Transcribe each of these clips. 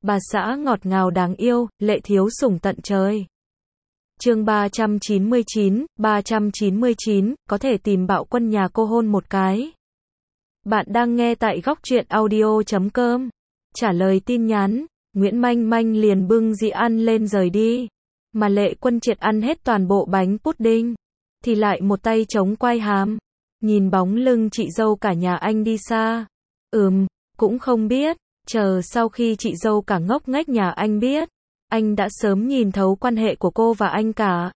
bà xã ngọt ngào đáng yêu, lệ thiếu sủng tận trời. Chương 399, có thể tìm bạo quân nhà cô hôn một cái. Bạn đang nghe tại góc truyện audio.com. Trả lời tin nhắn, Nguyễn Manh Manh liền bưng dĩa ăn lên rời đi. Mà Lệ Quân Triệt ăn hết toàn bộ bánh pudding, thì lại một tay chống quai hàm, nhìn bóng lưng chị dâu cả nhà anh đi xa. Cũng không biết, chờ sau khi chị dâu cả ngốc nghếch nhà anh biết, anh đã sớm nhìn thấu quan hệ của cô và anh cả.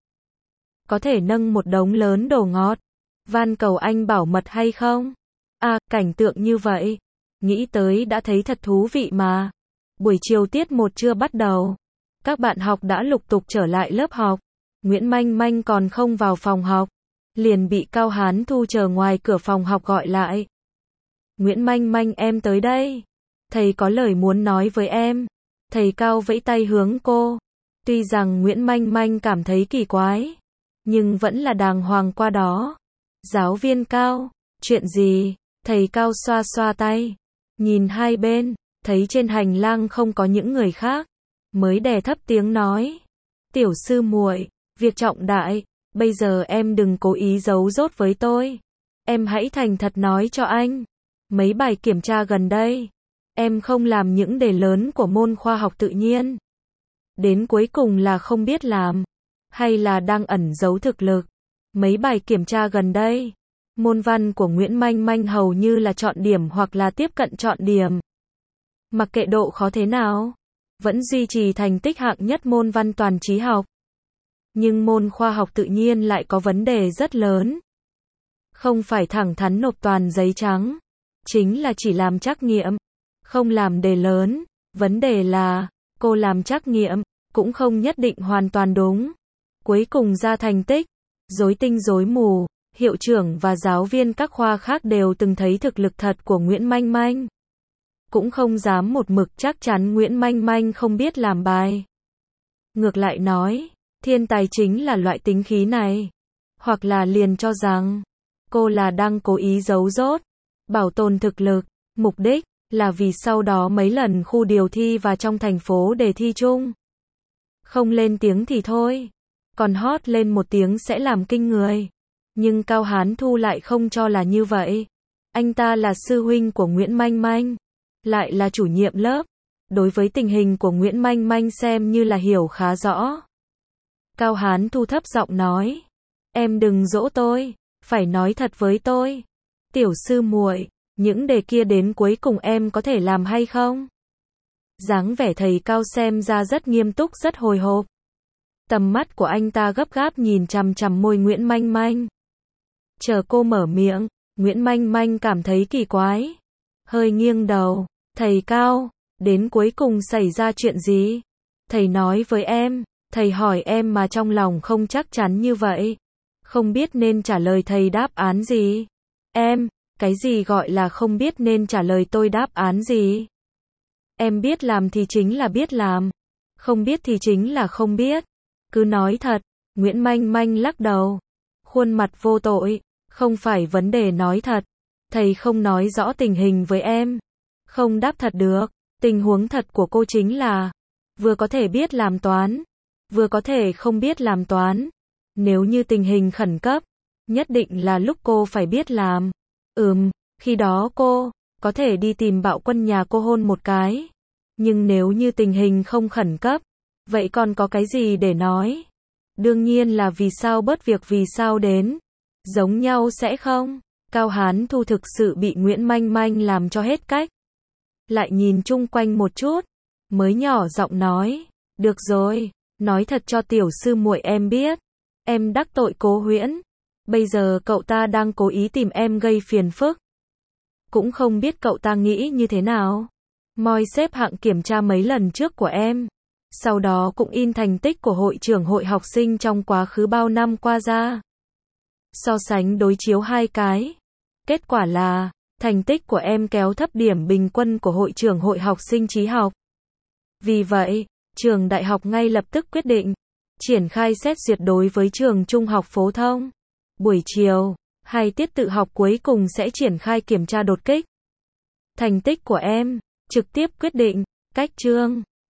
Có thể nâng một đống lớn đồ ngọt, van cầu anh bảo mật hay không? Cảnh tượng như vậy, nghĩ tới đã thấy thật thú vị mà. Buổi chiều tiết 1 chưa bắt đầu, các bạn học đã lục tục trở lại lớp học. Nguyễn Manh Manh còn không vào phòng học, liền bị Cao Hán Thu chờ ngoài cửa phòng học gọi lại. Nguyễn Manh Manh, em tới đây. Thầy có lời muốn nói với em. Thầy Cao vẫy tay hướng cô. Tuy rằng Nguyễn Manh Manh cảm thấy kỳ quái, nhưng vẫn là đàng hoàng qua đó. Giáo viên Cao, chuyện gì? Thầy Cao xoa xoa tay, nhìn hai bên, thấy trên hành lang không có những người khác, mới đè thấp tiếng nói. Tiểu sư muội, việc trọng đại, bây giờ em đừng cố ý giấu giốt với tôi. Em hãy thành thật nói cho anh. Mấy bài kiểm tra gần đây, em không làm những đề lớn của môn khoa học tự nhiên. Đến cuối cùng là không biết làm, hay là đang ẩn giấu thực lực. Mấy bài kiểm tra gần đây, môn văn của Nguyễn Manh Manh hầu như là chọn điểm hoặc là tiếp cận chọn điểm. Mặc kệ độ khó thế nào, vẫn duy trì thành tích hạng nhất môn văn toàn trí học. Nhưng môn khoa học tự nhiên lại có vấn đề rất lớn. Không phải thẳng thắn nộp toàn giấy trắng, chính là chỉ làm trắc nghiệm, không làm đề lớn. Vấn đề là, cô làm trắc nghiệm, cũng không nhất định hoàn toàn đúng. Cuối cùng ra thành tích, rối tinh rối mù. Hiệu trưởng và giáo viên các khoa khác đều từng thấy thực lực thật của Nguyễn Manh Manh, cũng không dám một mực chắc chắn Nguyễn Manh Manh không biết làm bài. Ngược lại nói, thiên tài chính là loại tính khí này. Hoặc là liền cho rằng, cô là đang cố ý giấu dốt, bảo tồn thực lực, mục đích là vì sau đó mấy lần khu điều thi và trong thành phố đề thi chung. Không lên tiếng thì thôi, còn hót lên một tiếng sẽ làm kinh người. Nhưng Cao Hán Thu lại không cho là như vậy. Anh ta là sư huynh của Nguyễn Manh Manh, lại là chủ nhiệm lớp. Đối với tình hình của Nguyễn Manh Manh xem như là hiểu khá rõ. Cao Hán Thu thấp giọng nói, em đừng dỗ tôi, phải nói thật với tôi. Tiểu sư muội, những đề kia đến cuối cùng em có thể làm hay không? Dáng vẻ thầy Cao xem ra rất nghiêm túc, rất hồi hộp. Tầm mắt của anh ta gấp gáp nhìn chằm chằm môi Nguyễn Manh Manh. Chờ cô mở miệng, Nguyễn Manh Manh cảm thấy kỳ quái, hơi nghiêng đầu. Thầy Cao, đến cuối cùng xảy ra chuyện gì? Thầy nói với em, thầy hỏi em mà trong lòng không chắc chắn như vậy. Không biết nên trả lời thầy đáp án gì? Em, cái gì gọi là không biết nên trả lời tôi đáp án gì? Em biết làm thì chính là biết làm, không biết thì chính là không biết. Cứ nói thật. Nguyễn Manh Manh lắc đầu, khuôn mặt vô tội. Không phải vấn đề nói thật, thầy không nói rõ tình hình với em, không đáp thật được. Tình huống thật của cô chính là, vừa có thể biết làm toán, vừa có thể không biết làm toán. Nếu như tình hình khẩn cấp, nhất định là lúc cô phải biết làm. Khi đó cô có thể đi tìm bạo quân nhà cô hôn một cái. Nhưng nếu như tình hình không khẩn cấp, vậy còn có cái gì để nói? Đương nhiên là vì sao bớt việc vì sao đến. Giống nhau sẽ không? Cao Hán Thu thực sự bị Nguyễn Manh Manh làm cho hết cách. Lại nhìn chung quanh một chút, mới nhỏ giọng nói, được rồi, nói thật cho tiểu sư muội em biết. Em đắc tội Cố Huyễn. Bây giờ cậu ta đang cố ý tìm em gây phiền phức. Cũng không biết cậu ta nghĩ như thế nào. Moi xếp hạng kiểm tra mấy lần trước của em. Sau đó cũng in thành tích của hội trưởng hội học sinh trong quá khứ bao năm qua ra. So sánh đối chiếu hai cái. Kết quả là, thành tích của em kéo thấp điểm bình quân của hội trưởng hội học sinh trí học. Vì vậy, trường đại học ngay lập tức quyết định triển khai xét duyệt đối với trường trung học phổ thông. Buổi chiều, 2 tiết tự học cuối cùng sẽ triển khai kiểm tra đột kích. Thành tích của em trực tiếp quyết định cách chương.